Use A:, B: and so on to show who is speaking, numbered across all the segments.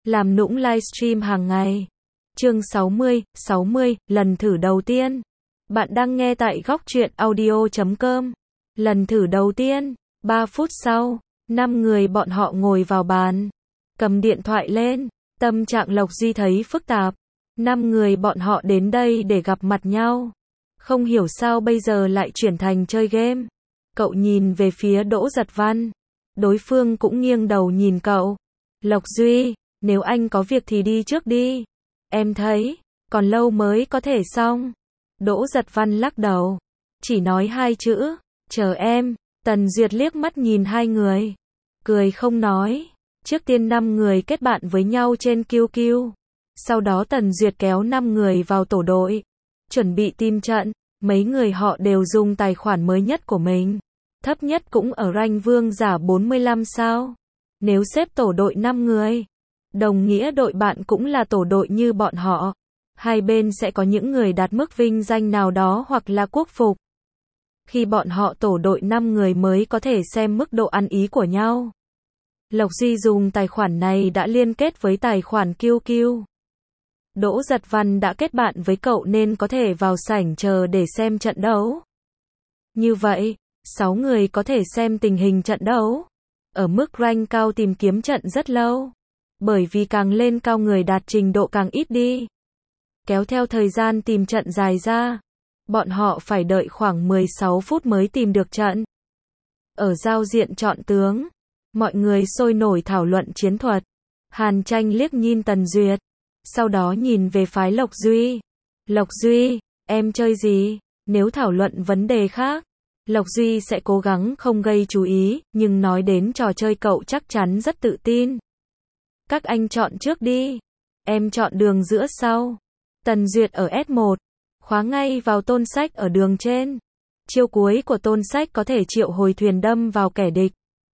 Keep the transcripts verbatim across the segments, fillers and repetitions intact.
A: làm nũng livestream hàng ngày. Chương sáu mươi, sáu mươi, lần thử đầu tiên. Bạn đang nghe tại góc truyện audio chấm com. Lần thử đầu tiên, ba phút sau, năm người bọn họ ngồi vào bàn, cầm điện thoại lên, tâm trạng Lộc Duy thấy phức tạp. Năm người bọn họ đến đây để gặp mặt nhau. Không hiểu sao bây giờ lại chuyển thành chơi game. Cậu nhìn về phía Đỗ Giật Văn. Đối phương cũng nghiêng đầu nhìn cậu. Lộc Duy, nếu anh có việc thì đi trước đi. Em thấy, còn lâu mới có thể xong. Đỗ Giật Văn lắc đầu. Chỉ nói hai chữ, chờ em. Tần Duyệt liếc mắt nhìn hai người. Cười không nói. Trước tiên năm người kết bạn với nhau trên Q Q. Sau đó Tần Duyệt kéo năm người vào tổ đội. Chuẩn bị team trận. Mấy người họ đều dùng tài khoản mới nhất của mình. Thấp nhất cũng ở rank vương giả bốn mươi lăm sao. Nếu xếp tổ đội năm người, đồng nghĩa đội bạn cũng là tổ đội như bọn họ. Hai bên sẽ có những người đạt mức vinh danh nào đó hoặc là quốc phục. Khi bọn họ tổ đội năm người mới có thể xem mức độ ăn ý của nhau. Lộc Duy dùng tài khoản này đã liên kết với tài khoản Q Q. Đỗ Giật Văn đã kết bạn với cậu nên có thể vào sảnh chờ để xem trận đấu. Như vậy, sáu người có thể xem tình hình trận đấu. Ở mức rank cao tìm kiếm trận rất lâu. Bởi vì càng lên cao người đạt trình độ càng ít đi. Kéo theo thời gian tìm trận dài ra. Bọn họ phải đợi khoảng mười sáu phút mới tìm được trận. Ở giao diện chọn tướng, mọi người sôi nổi thảo luận chiến thuật. Hàn Tranh liếc nhìn Tần Duyệt. Sau đó nhìn về phái Lộc Duy. Lộc Duy, em chơi gì? Nếu thảo luận vấn đề khác, Lộc Duy sẽ cố gắng không gây chú ý, nhưng nói đến trò chơi cậu chắc chắn rất tự tin. Các anh chọn trước đi. Em chọn đường giữa sau. Tần Duyệt ở S một. Khóa ngay vào Tôn Sách ở đường trên. Chiêu cuối của Tôn Sách có thể triệu hồi thuyền đâm vào kẻ địch.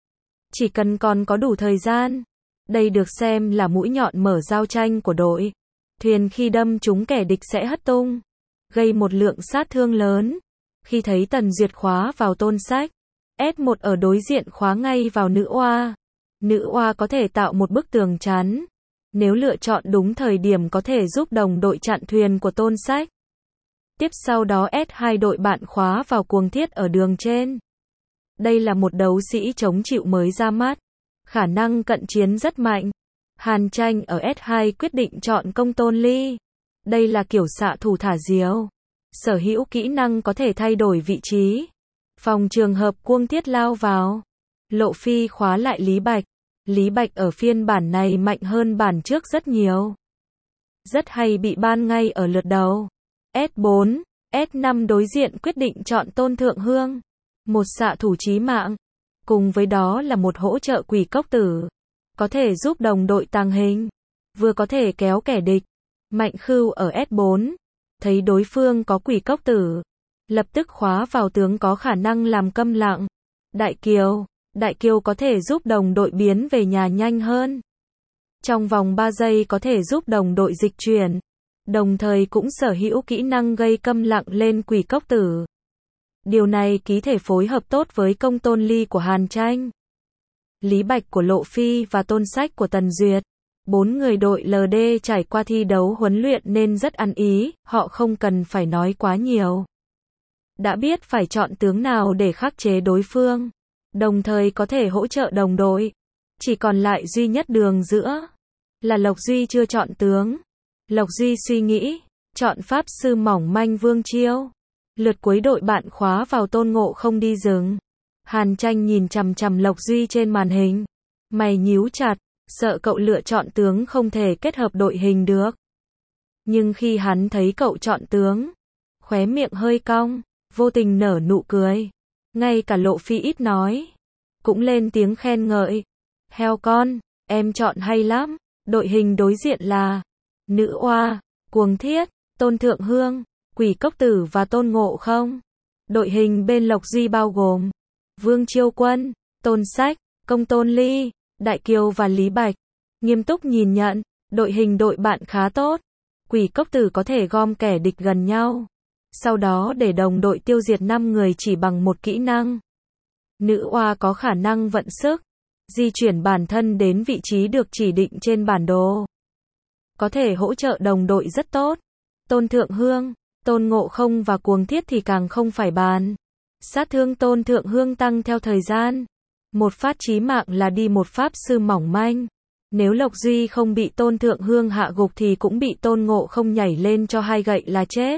A: Chỉ cần còn có đủ thời gian. Đây được xem là mũi nhọn mở giao tranh của đội. Thuyền khi đâm trúng kẻ địch sẽ hất tung, gây một lượng sát thương lớn. Khi thấy Tần Duyệt khóa vào Tôn Sách, S một ở đối diện khóa ngay vào nữ oa. Nữ oa có thể tạo một bức tường chắn. Nếu lựa chọn đúng thời điểm có thể giúp đồng đội chặn thuyền của Tôn Sách. Tiếp sau đó S hai đội bạn khóa vào Cuồng Thiết ở đường trên. Đây là một đấu sĩ chống chịu mới ra mắt. Khả năng cận chiến rất mạnh. Hàn Tranh ở S hai quyết định chọn Công Tôn Ly. Đây là kiểu xạ thủ thả diều. Sở hữu kỹ năng có thể thay đổi vị trí. Phòng trường hợp Cuồng Thiết lao vào. Lộ Phi khóa lại Lý Bạch. Lý Bạch ở phiên bản này mạnh hơn bản trước rất nhiều. Rất hay bị ban ngay ở lượt đầu. S bốn, S năm đối diện quyết định chọn Tôn Thượng Hương. Một xạ thủ chí mạng. Cùng với đó là một hỗ trợ quỷ cốc tử. Có thể giúp đồng đội tàng hình. Vừa có thể kéo kẻ địch. Mạnh Khưu ở S bốn. Thấy đối phương có quỷ cốc tử. Lập tức khóa vào tướng có khả năng làm câm lặng. Đại Kiều. Đại Kiều có thể giúp đồng đội biến về nhà nhanh hơn. Trong vòng ba giây có thể giúp đồng đội dịch chuyển. Đồng thời cũng sở hữu kỹ năng gây câm lặng lên quỷ cốc tử. Điều này ký thể phối hợp tốt với Công Tôn Ly của Hàn Tranh. Lý Bạch của Lộ Phi và Tôn Sách của Tần Duyệt. Bốn người đội L D trải qua thi đấu huấn luyện nên rất ăn ý, họ không cần phải nói quá nhiều. Đã biết phải chọn tướng nào để khắc chế đối phương. Đồng thời có thể hỗ trợ đồng đội. Chỉ còn lại duy nhất đường giữa. Là Lộc Duy chưa chọn tướng. Lộc Duy suy nghĩ. Chọn Pháp Sư mỏng manh Vương Chiêu. Lượt cuối đội bạn khóa vào Tôn Ngộ Không đi rừng. Hàn Tranh nhìn chằm chằm Lộc Duy trên màn hình. Mày nhíu chặt. Sợ cậu lựa chọn tướng không thể kết hợp đội hình được. Nhưng khi hắn thấy cậu chọn tướng, khóe miệng hơi cong, vô tình nở nụ cười. Ngay cả Lộ Phi ít nói, cũng lên tiếng khen ngợi. Heo con, em chọn hay lắm. Đội hình đối diện là Nữ Oa, Cuồng Thiết, Tôn Thượng Hương, Quỷ Cốc Tử và Tôn Ngộ Không. Đội hình bên Lộc Duy bao gồm Vương Chiêu Quân, Tôn Sách, Công Tôn Ly, Đại Kiều và Lý Bạch. Nghiêm túc nhìn nhận, đội hình đội bạn khá tốt. Quỷ Cốc Tử có thể gom kẻ địch gần nhau. Sau đó để đồng đội tiêu diệt năm người chỉ bằng một kỹ năng. Nữ Oa có khả năng vận sức. di chuyển bản thân đến vị trí được chỉ định trên bản đồ. Có thể hỗ trợ đồng đội rất tốt. Tôn Thượng Hương, Tôn Ngộ Không và Cuồng Thiết thì càng không phải bàn. Sát thương Tôn Thượng Hương tăng theo thời gian. Một phát chí mạng là đi một pháp sư mỏng manh. Nếu Lộc Duy không bị Tôn Thượng Hương hạ gục thì cũng bị Tôn Ngộ Không nhảy lên cho hai gậy là chết.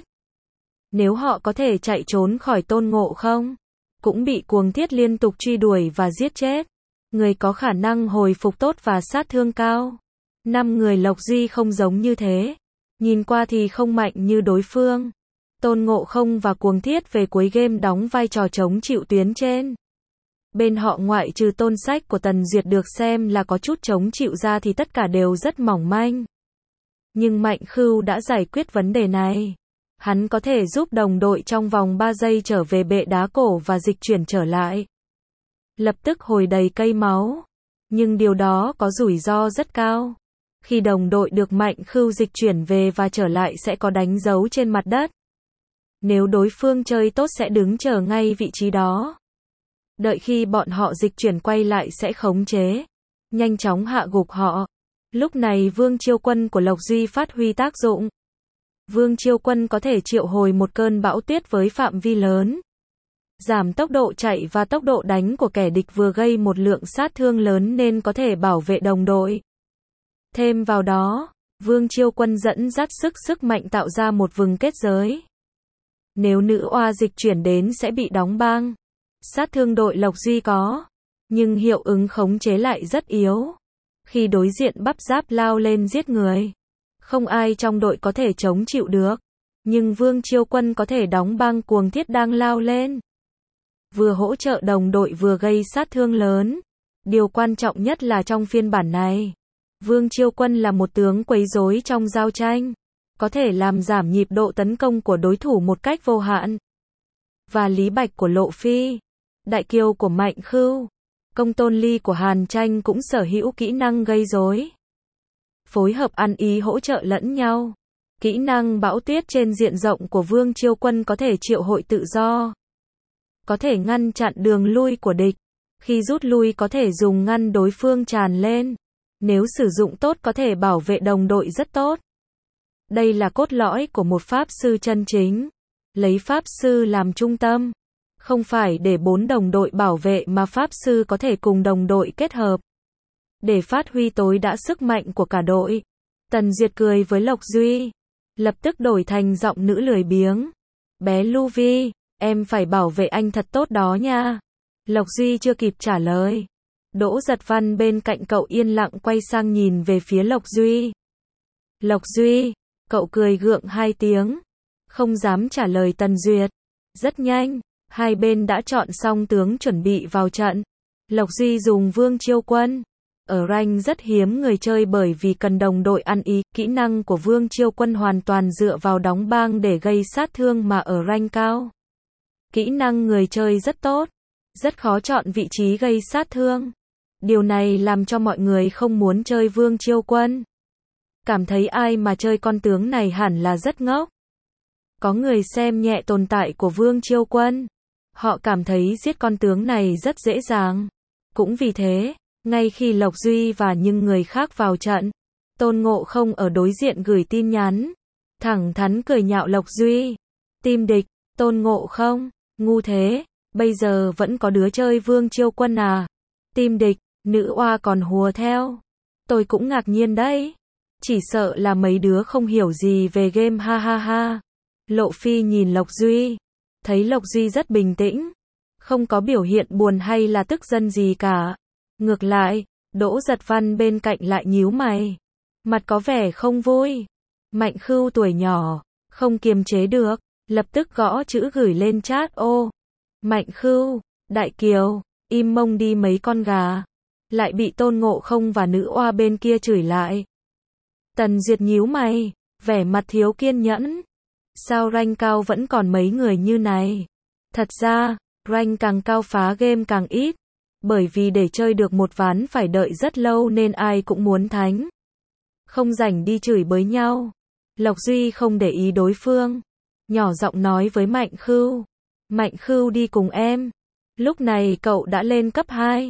A: Nếu họ có thể chạy trốn khỏi Tôn Ngộ Không, cũng bị Cuồng Thiết liên tục truy đuổi và giết chết. Người có khả năng hồi phục tốt và sát thương cao. Năm người Lộc Duy không giống như thế. Nhìn qua thì không mạnh như đối phương. Tôn Ngộ Không và Cuồng Thiết về cuối game đóng vai trò chống chịu tuyến trên. Bên họ ngoại trừ Tôn Sách của Tần Duyệt được xem là có chút chống chịu ra thì tất cả đều rất mỏng manh. Nhưng Mạnh Khưu đã giải quyết vấn đề này. Hắn có thể giúp đồng đội trong vòng ba giây trở về bệ đá cổ và dịch chuyển trở lại. Lập tức hồi đầy cây máu. Nhưng điều đó có rủi ro rất cao. Khi đồng đội được Mạnh Khưu dịch chuyển về và trở lại sẽ có đánh dấu trên mặt đất. Nếu đối phương chơi tốt sẽ đứng chờ ngay vị trí đó. Đợi khi bọn họ dịch chuyển quay lại sẽ khống chế, nhanh chóng hạ gục họ. Lúc này Vương Chiêu Quân của Lộc Duy phát huy tác dụng. Vương Chiêu Quân có thể triệu hồi một cơn bão tuyết với phạm vi lớn. Giảm tốc độ chạy và tốc độ đánh của kẻ địch vừa gây một lượng sát thương lớn nên có thể bảo vệ đồng đội. Thêm vào đó, Vương Chiêu Quân dẫn dắt sức sức mạnh tạo ra một vùng kết giới. Nếu nữ oa dịch chuyển đến sẽ bị đóng băng. Sát thương đội Lộc Duy có, nhưng hiệu ứng khống chế lại rất yếu. Khi đối diện bắp giáp lao lên giết người, không ai trong đội có thể chống chịu được. Nhưng Vương Chiêu Quân có thể đóng băng Cuồng Thiết đang lao lên. Vừa hỗ trợ đồng đội vừa gây sát thương lớn. Điều quan trọng nhất là trong phiên bản này, Vương Chiêu Quân là một tướng quấy rối trong giao tranh. Có thể làm giảm nhịp độ tấn công của đối thủ một cách vô hạn. Và Lý Bạch của Lộ Phi, Đại Kiều của Mạnh Khưu, Công Tôn Ly của Hàn Tranh cũng sở hữu kỹ năng gây rối. Phối hợp ăn ý hỗ trợ lẫn nhau. Kỹ năng bão tuyết trên diện rộng của Vương Chiêu Quân có thể triệu hồi tự do. Có thể ngăn chặn đường lui của địch. Khi rút lui có thể dùng ngăn đối phương tràn lên. Nếu sử dụng tốt có thể bảo vệ đồng đội rất tốt. Đây là cốt lõi của một pháp sư chân chính. Lấy pháp sư làm trung tâm. Không phải để bốn đồng đội bảo vệ mà pháp sư có thể cùng đồng đội kết hợp. Để phát huy tối đa sức mạnh của cả đội. Tần Duyệt cười với Lộc Duy. Lập tức đổi thành giọng nữ lười biếng. Bé Lu Vi, em phải bảo vệ anh thật tốt đó nha. Lộc Duy chưa kịp trả lời. Đỗ Giật Văn bên cạnh cậu yên lặng quay sang nhìn về phía Lộc Duy. Lộc Duy, cậu cười gượng hai tiếng. Không dám trả lời Tần Duyệt. Rất nhanh, hai bên đã chọn xong tướng chuẩn bị vào trận. Lộc Duy dùng Vương Chiêu Quân. Ở rank rất hiếm người chơi bởi vì cần đồng đội ăn ý. Kỹ năng của Vương Chiêu Quân hoàn toàn dựa vào đóng băng để gây sát thương mà ở rank cao. Kỹ năng người chơi rất tốt. Rất khó chọn vị trí gây sát thương. Điều này làm cho mọi người không muốn chơi Vương Chiêu Quân. Cảm thấy ai mà chơi con tướng này hẳn là rất ngốc. Có người xem nhẹ tồn tại của Vương Chiêu Quân. Họ cảm thấy giết con tướng này rất dễ dàng. Cũng vì thế, ngay khi Lộc Duy và những người khác vào trận, Tôn Ngộ Không ở đối diện gửi tin nhắn. Thẳng thắn cười nhạo Lộc Duy. Team địch, Tôn Ngộ Không, ngu thế, bây giờ vẫn có đứa chơi Vương Chiêu Quân à? Team địch, nữ oa còn hùa theo. Tôi cũng ngạc nhiên đấy. Chỉ sợ là mấy đứa không hiểu gì về game ha ha ha. Lộ Phi nhìn Lộc Duy. Thấy Lộc Duy rất bình tĩnh. Không có biểu hiện buồn hay là tức giận gì cả. Ngược lại, Đỗ Giật Văn bên cạnh lại nhíu mày. Mặt có vẻ không vui. Mạnh Khưu tuổi nhỏ, không kiềm chế được, lập tức gõ chữ gửi lên chat ô. Mạnh Khưu, Đại Kiều, im mông đi mấy con gà. Lại bị Tôn Ngộ Không và nữ oa bên kia chửi lại. Tần Duyệt nhíu mày, vẻ mặt thiếu kiên nhẫn. Sao rank cao vẫn còn mấy người như này? Thật ra, rank càng cao phá game càng ít. Bởi vì để chơi được một ván phải đợi rất lâu nên ai cũng muốn thánh. Không rảnh đi chửi bới nhau. Lộc Duy không để ý đối phương. Nhỏ giọng nói với Mạnh Khưu. Mạnh Khưu đi cùng em. Lúc này cậu đã lên cấp hai.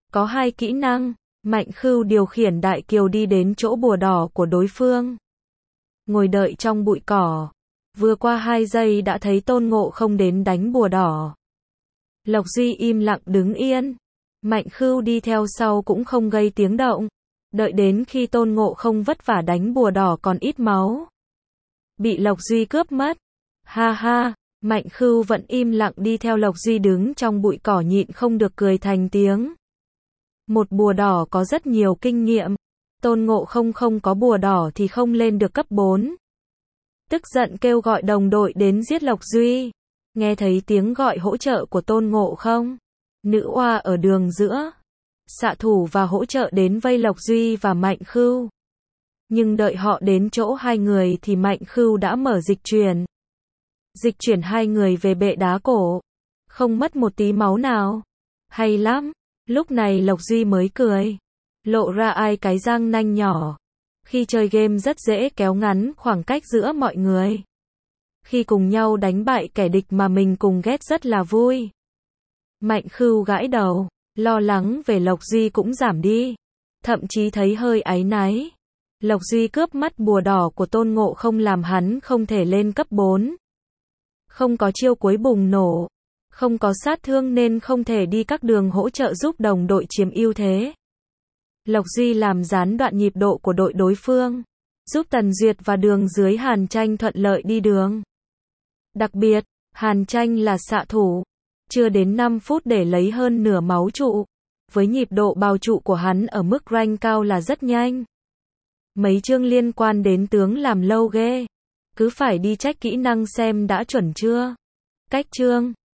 A: Có hai kỹ năng, Mạnh Khưu điều khiển đại kiều đi đến chỗ bùa đỏ của đối phương. Ngồi đợi trong bụi cỏ. Vừa qua hai giây đã thấy Tôn Ngộ Không đến đánh bùa đỏ. Lộc Duy im lặng đứng yên. Mạnh Khưu đi theo sau cũng không gây tiếng động. Đợi đến khi Tôn Ngộ Không vất vả đánh bùa đỏ còn ít máu. Bị Lộc Duy cướp mất. Ha ha, Mạnh Khưu vẫn im lặng đi theo Lộc Duy đứng trong bụi cỏ nhịn không được cười thành tiếng. Một bùa đỏ có rất nhiều kinh nghiệm. Tôn Ngộ Không không có bùa đỏ thì không lên được cấp bốn. Tức giận kêu gọi đồng đội đến giết Lộc Duy. Nghe thấy tiếng gọi hỗ trợ của Tôn Ngộ Không. Nữ oa ở đường giữa. Xạ thủ và hỗ trợ đến vây Lộc Duy và Mạnh Khưu. Nhưng đợi họ đến chỗ hai người thì Mạnh Khưu đã mở dịch chuyển. Dịch chuyển hai người về bệ đá cổ. Không mất một tí máu nào. Hay lắm. Lúc này Lộc Duy mới cười. Lộ ra ai cái răng nanh nhỏ. Khi chơi game rất dễ kéo ngắn khoảng cách giữa mọi người. Khi cùng nhau đánh bại kẻ địch mà mình cùng ghét rất là vui. Mạnh Khưu gãi đầu. Lo lắng về Lộc Duy cũng giảm đi. Thậm chí thấy hơi áy náy. Lộc Duy cướp mắt bùa đỏ của Tôn Ngộ Không làm hắn không thể lên cấp bốn. Không có chiêu cuối bùng nổ. Không có sát thương nên không thể đi các đường hỗ trợ giúp đồng đội chiếm ưu thế. Lộc Duy làm gián đoạn nhịp độ của đội đối phương. Giúp Tần Duyệt và đường dưới Hàn Tranh thuận lợi đi đường. Đặc biệt, Hàn Tranh là xạ thủ. Chưa đến năm phút để lấy hơn nửa máu trụ. Với nhịp độ bào trụ của hắn ở mức rank cao là rất nhanh. Mấy chương liên quan đến tướng làm lâu ghê. Cứ phải đi check kỹ năng xem đã chuẩn chưa. Cách chương